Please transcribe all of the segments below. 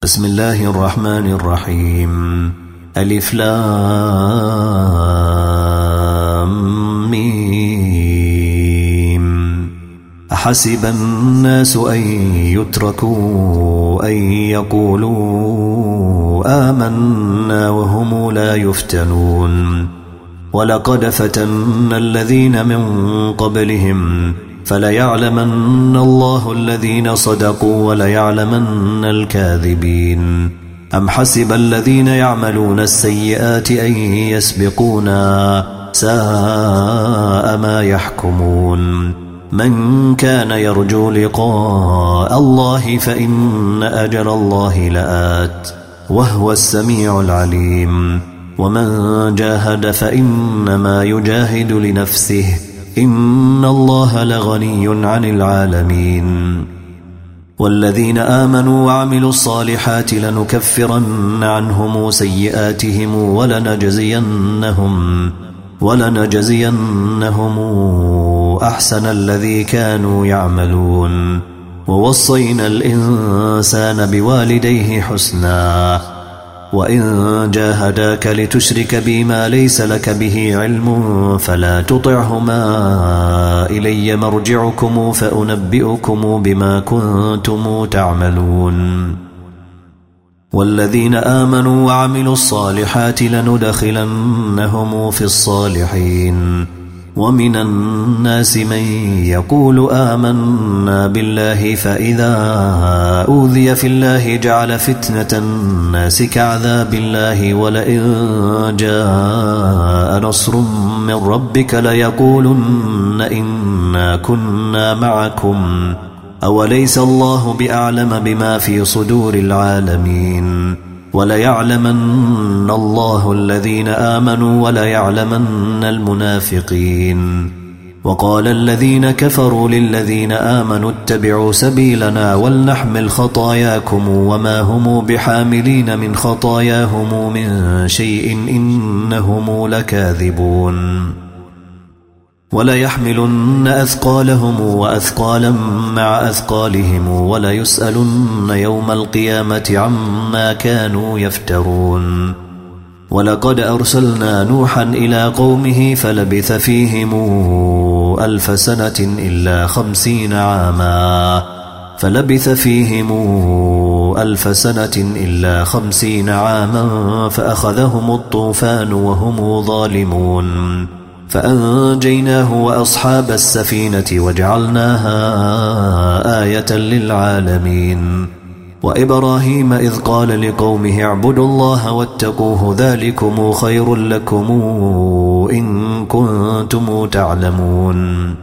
بسم الله الرحمن الرحيم. ألف لام ميم. أحسب الناس أن يتركوا أن يقولوا آمنا وهم لا يفتنون. ولقد فتنا الذين من قبلهم فليعلمن الله الذين صدقوا وليعلمن الكاذبين. أم حسب الذين يعملون السيئات أن يسبقونا ساء ما يحكمون. من كان يرجو لقاء الله فإن أجل الله لآت وهو السميع العليم. ومن جاهد فإنما يجاهد لنفسه إن الله لغني عن العالمين. والذين آمنوا وعملوا الصالحات لنكفرن عنهم سيئاتهم ولنجزينهم أحسن الذي كانوا يعملون. ووصينا الإنسان بوالديه حسنا وإن جاهداك لتشرك بي ما ليس لك به علم فلا تطعهما إلي مرجعكم فأنبئكم بما كنتم تعملون. والذين آمنوا وعملوا الصالحات لندخلنهم في الصالحين. ومن الناس من يقول آمنا بالله فإذا أوذي في الله جعل فتنة الناس كعذاب الله ولئن جاء نصر من ربك ليقولن إنا كنا معكم أوليس الله بأعلم بما في صدور العالمين. وليعلمن الله الذين آمنوا وليعلمن المنافقين. وقال الذين كفروا للذين آمنوا اتبعوا سبيلنا ولنحمل خطاياكم وما هم بحاملين من خطاياهم من شيء إنهم لكاذبون. وليحملن أثقالهم وأثقالا مع أثقالهم وليسألن يوم القيامة عما كانوا يفترون. ولقد أرسلنا نوحا إلى قومه فلبث فيهم 1000 سنة إلا 50 عاما فأخذهم الطوفان وهم ظالمون فأنجيناه وأصحاب السفينة وجعلناها آية للعالمين. وإبراهيم إذ قال لقومه اعبدوا الله واتقوه ذلكم خير لكم إن كنتم تعلمون.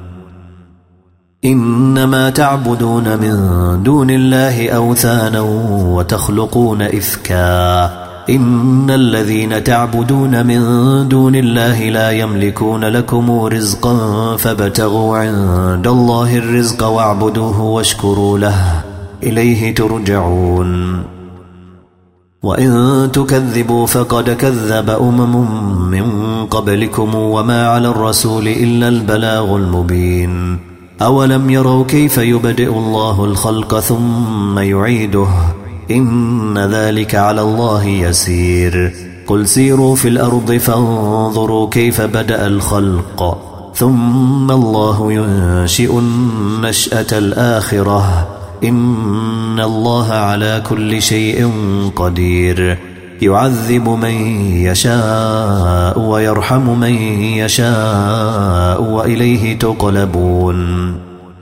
إنما تعبدون من دون الله أوثانا وتخلقون إفكا إن الذين تعبدون من دون الله لا يملكون لكم رزقا فابتغوا عند الله الرزق واعبدوه واشكروا له إليه ترجعون. وإن تكذبوا فقد كذب من قبلكم وما على الرسول إلا البلاغ المبين. أولم يروا كيف يبدئ الله الخلق ثم يعيده إن ذلك على الله يسير. قل سيروا في الأرض فانظروا كيف بدأ الخلق ثم الله ينشئ النشأة الآخرة إن الله على كل شيء قدير. يعذب من يشاء ويرحم من يشاء وإليه تقلبون.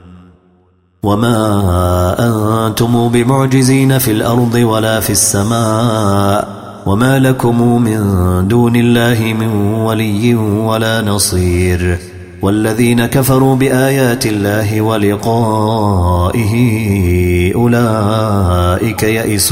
وما أنتم بمعجزين في الأرض ولا في السماء وما لكم من دون الله من ولي ولا نصير. والذين كفروا بآيات الله ولقائه أولئك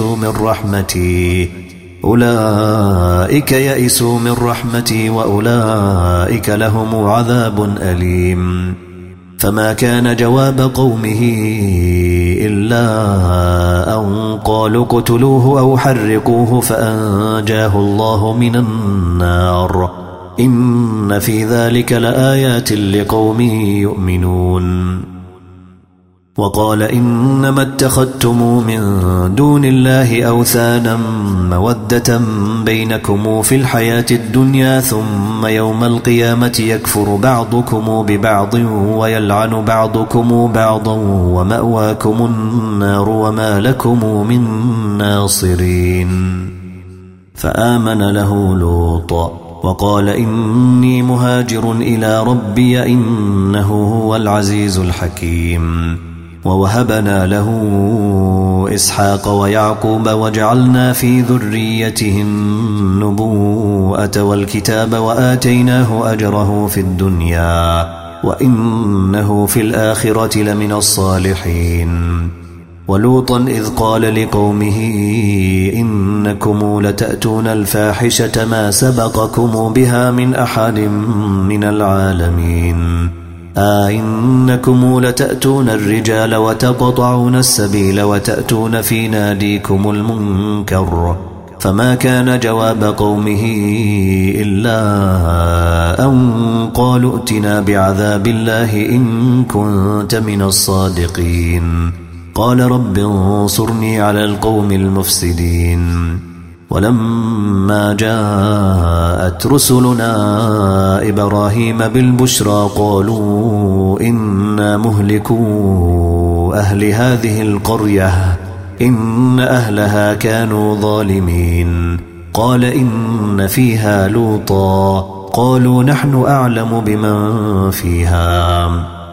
يئسوا من رحمتي وأولئك لهم عذاب أليم. فما كان جواب قومه إلا أن قالوا اقتلوه أو حرقوه فأنجاه الله من النار إن في ذلك لآيات لقوم يؤمنون. وقال إنما اتخذتم من دون الله أوثانا مودة بينكم في الحياة الدنيا ثم يوم القيامة يكفر بعضكم ببعض ويلعن بعضكم بعضا ومأواكم النار وما لكم من ناصرين. فآمن له لوط وقال إني مهاجر إلى ربي إنه هو العزيز الحكيم. ووهبنا له إسحاق ويعقوب وجعلنا في ذريته النبوءة والكتاب وآتيناه أجره في الدنيا وإنه في الآخرة لمن الصالحين. ولوطا إذ قال لقومه إنكم لتأتون الفاحشة ما سبقكم بها من أحد من العالمين إنكم لتأتون الرجال وتقطعون السبيل وتأتون في ناديكم المنكر. فما كان جواب قومه إلا أن قالوا ائتنا بعذاب الله إن كنت من الصادقين. قال رب انصرني على القوم المفسدين. ولما جاءت رسلنا إبراهيم بالبشرى قالوا إنا مهلكو أهل هذه القرية إن أهلها كانوا ظالمين. قال إن فيها لوطا قالوا نحن أعلم بمن فيها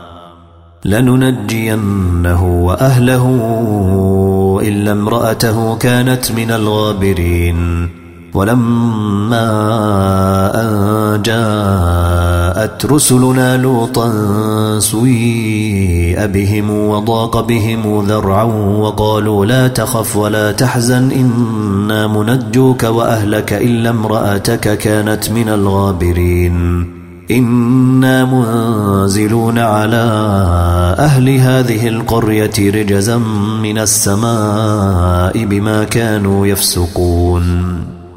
لننجينه وأهله إلا امرأته كانت من الغابرين. ولما أن جاءت رسلنا لوطا سيء بهم وضاق بهم ذرعا وقالوا لا تخف ولا تحزن إنا منجوك وأهلك إلا امرأتك كانت من الغابرين. إنا منزلون على أهل هذه القرية رجزا من السماء بما كانوا يفسقون.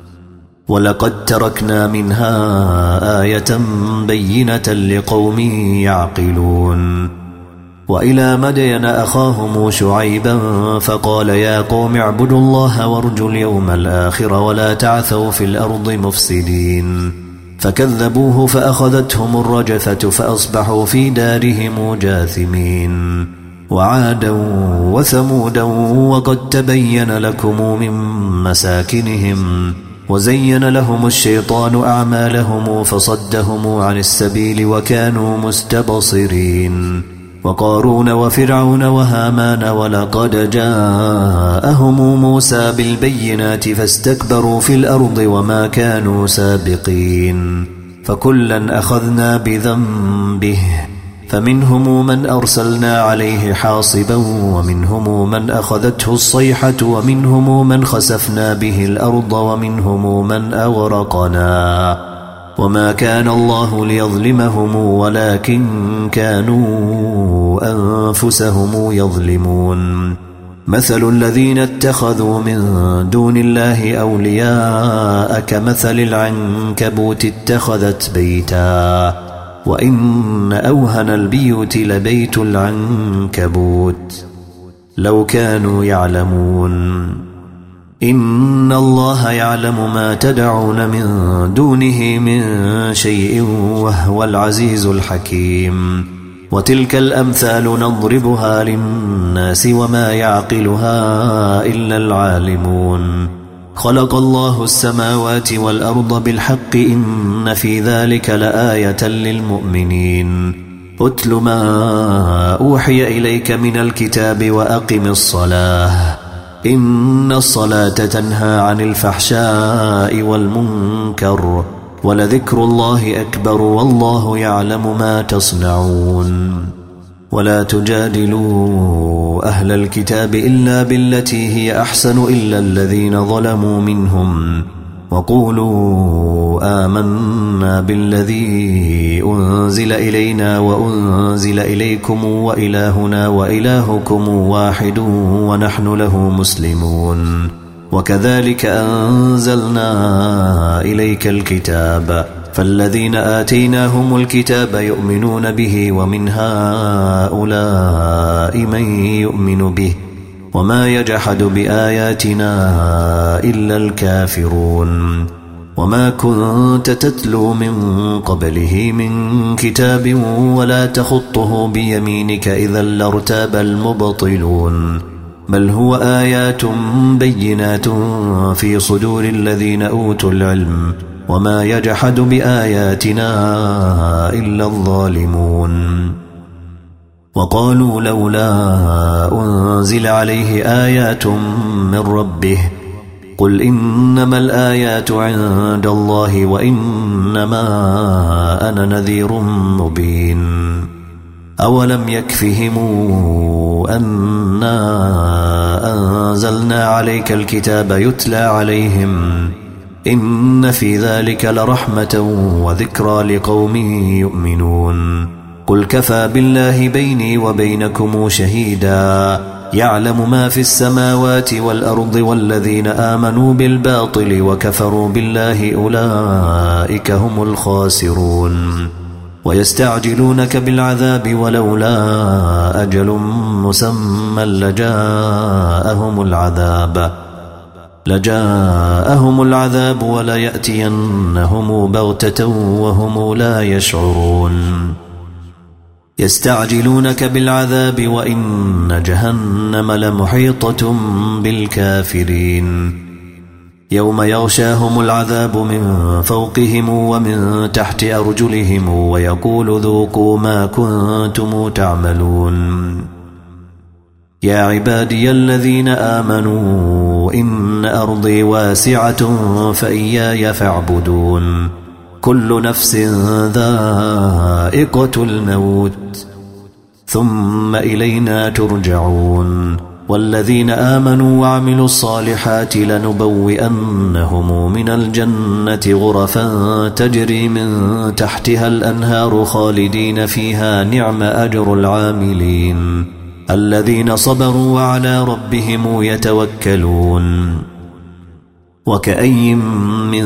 ولقد تركنا منها آية بينة لقوم يعقلون. وإلى مدين أخاهم شعيبا فقال يا قوم اعبدوا الله وارجوا اليوم الآخر ولا تعثوا في الأرض مفسدين. فكذبوه فأخذتهم الرجفة فأصبحوا في دارهم جاثمين. وعادا وثمودا وقد تبين لكم من مساكنهم وزين لهم الشيطان أعمالهم فصدهم عن السبيل وكانوا مستبصرين. وقارون وفرعون وهامان ولقد جاءهم موسى بالبينات فاستكبروا في الأرض وما كانوا سابقين. فكلا أخذنا بذنبه فمنهم من أرسلنا عليه حاصبا ومنهم من أخذته الصيحة ومنهم من خسفنا به الأرض ومنهم من أغرقنا. وما كان الله ليظلمهم ولكن كانوا أنفسهم يظلمون. مثل الذين اتخذوا من دون الله أولياء كمثل العنكبوت اتخذت بيتا وإن أوهن البيوت لبيت العنكبوت لو كانوا يعلمون. إن الله يعلم ما تدعون من دونه من شيء وهو العزيز الحكيم. وتلك الأمثال نضربها للناس وما يعقلها إلا العالمون. خلق الله السماوات والأرض بالحق إن في ذلك لآية للمؤمنين. أتل ما أوحي إليك من الكتاب وأقم الصلاة إن الصلاة تنهى عن الفحشاء والمنكر ولذكر الله أكبر والله يعلم ما تصنعون. ولا تجادلوا أهل الكتاب إلا بالتي هي أحسن إلا الذين ظلموا منهم وقولوا آمنا بالذي أنزل إلينا وأنزل إليكم وإلهنا وإلهكم واحد ونحن له مسلمون. وكذلك أنزلنا إليك الكتاب فالذين آتيناهم الكتاب يؤمنون به ومن هؤلاء من يؤمن به وما يجحد بآياتنا إلا الكافرون وما كنت تتلو من قبله من كتاب ولا تخطه بيمينك إذا لارتاب المبطلون بل هو آيات بينات في صدور الذين أوتوا العلم وما يجحد بآياتنا إلا الظالمون وقالوا لولا أنزل عليه آيات من ربه قل إنما الآيات عند الله وإنما أنا نذير مبين أولم يكفهم أنا أنزلنا عليك الكتاب يتلى عليهم إن في ذلك لرحمة وذكرى لقوم يؤمنون قل كفى بالله بيني وبينكم شهيدا يعلم ما في السماوات والأرض والذين آمنوا بالباطل وكفروا بالله أولئك هم الخاسرون ويستعجلونك بالعذاب ولولا أجل مسمى لجاءهم العذاب وليأتينهم بغتة وهم لا يشعرون يستعجلونك بالعذاب وإن جهنم لمحيطة بالكافرين يوم يغشاهم العذاب من فوقهم ومن تحت أرجلهم ويقول ذوقوا ما كنتم تعملون يا عبادي الذين آمنوا إن أرضي واسعة فإياي فاعبدون كل نفس ذائقة الموت ثم إلينا ترجعون والذين آمنوا وعملوا الصالحات لنبوئنهم من الجنة غرفا تجري من تحتها الأنهار خالدين فيها نعم أجر العاملين الذين صبروا وعلى ربهم يتوكلون وكأي من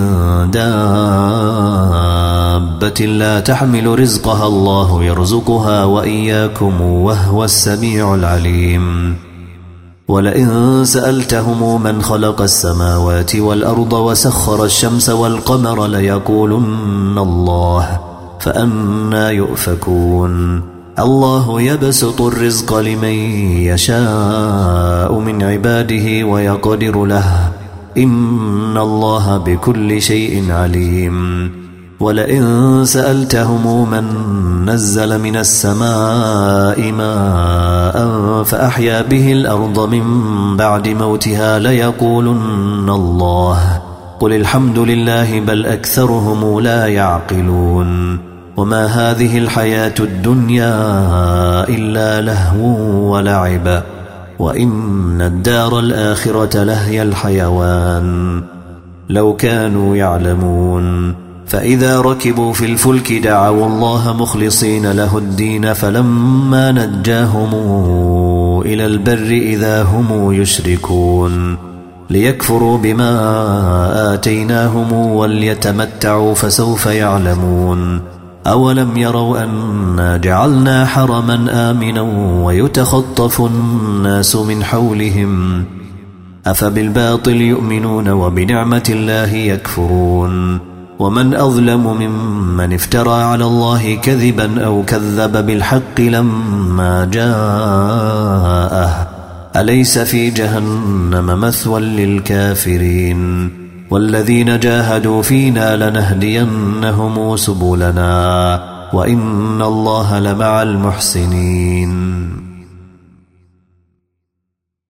دابة لا تحمل رزقها الله يرزقها وإياكم وهو السميع العليم ولئن سألتهم من خلق السماوات والأرض وسخر الشمس والقمر ليقولن الله فأنى يؤفكون الله يبسط الرزق لمن يشاء من عباده ويقدر له إن الله بكل شيء عليم ولئن سألتهم من نزل من السماء ماء فأحيا به الأرض من بعد موتها ليقولن الله قل الحمد لله بل أكثرهم لا يعقلون وما هذه الحياة الدنيا إلا لهو ولعب وإن الدار الآخرة لهي الحيوان لو كانوا يعلمون فإذا ركبوا في الفلك دعوا الله مخلصين له الدين فلما نجاهم إلى البر إذا هم يشركون ليكفروا بما آتيناهم وليتمتعوا فسوف يعلمون أولم يروا أنا جعلنا حرما آمنا ويتخطف الناس من حولهم أفبالباطل يؤمنون وبنعمة الله يكفرون ومن أظلم ممن افترى على الله كذبا أو كذب بالحق لما جاءه أليس في جهنم مثوى للكافرين والذين جاهدوا فينا لنهدينهم سبلنا وإن الله لمع المحسنين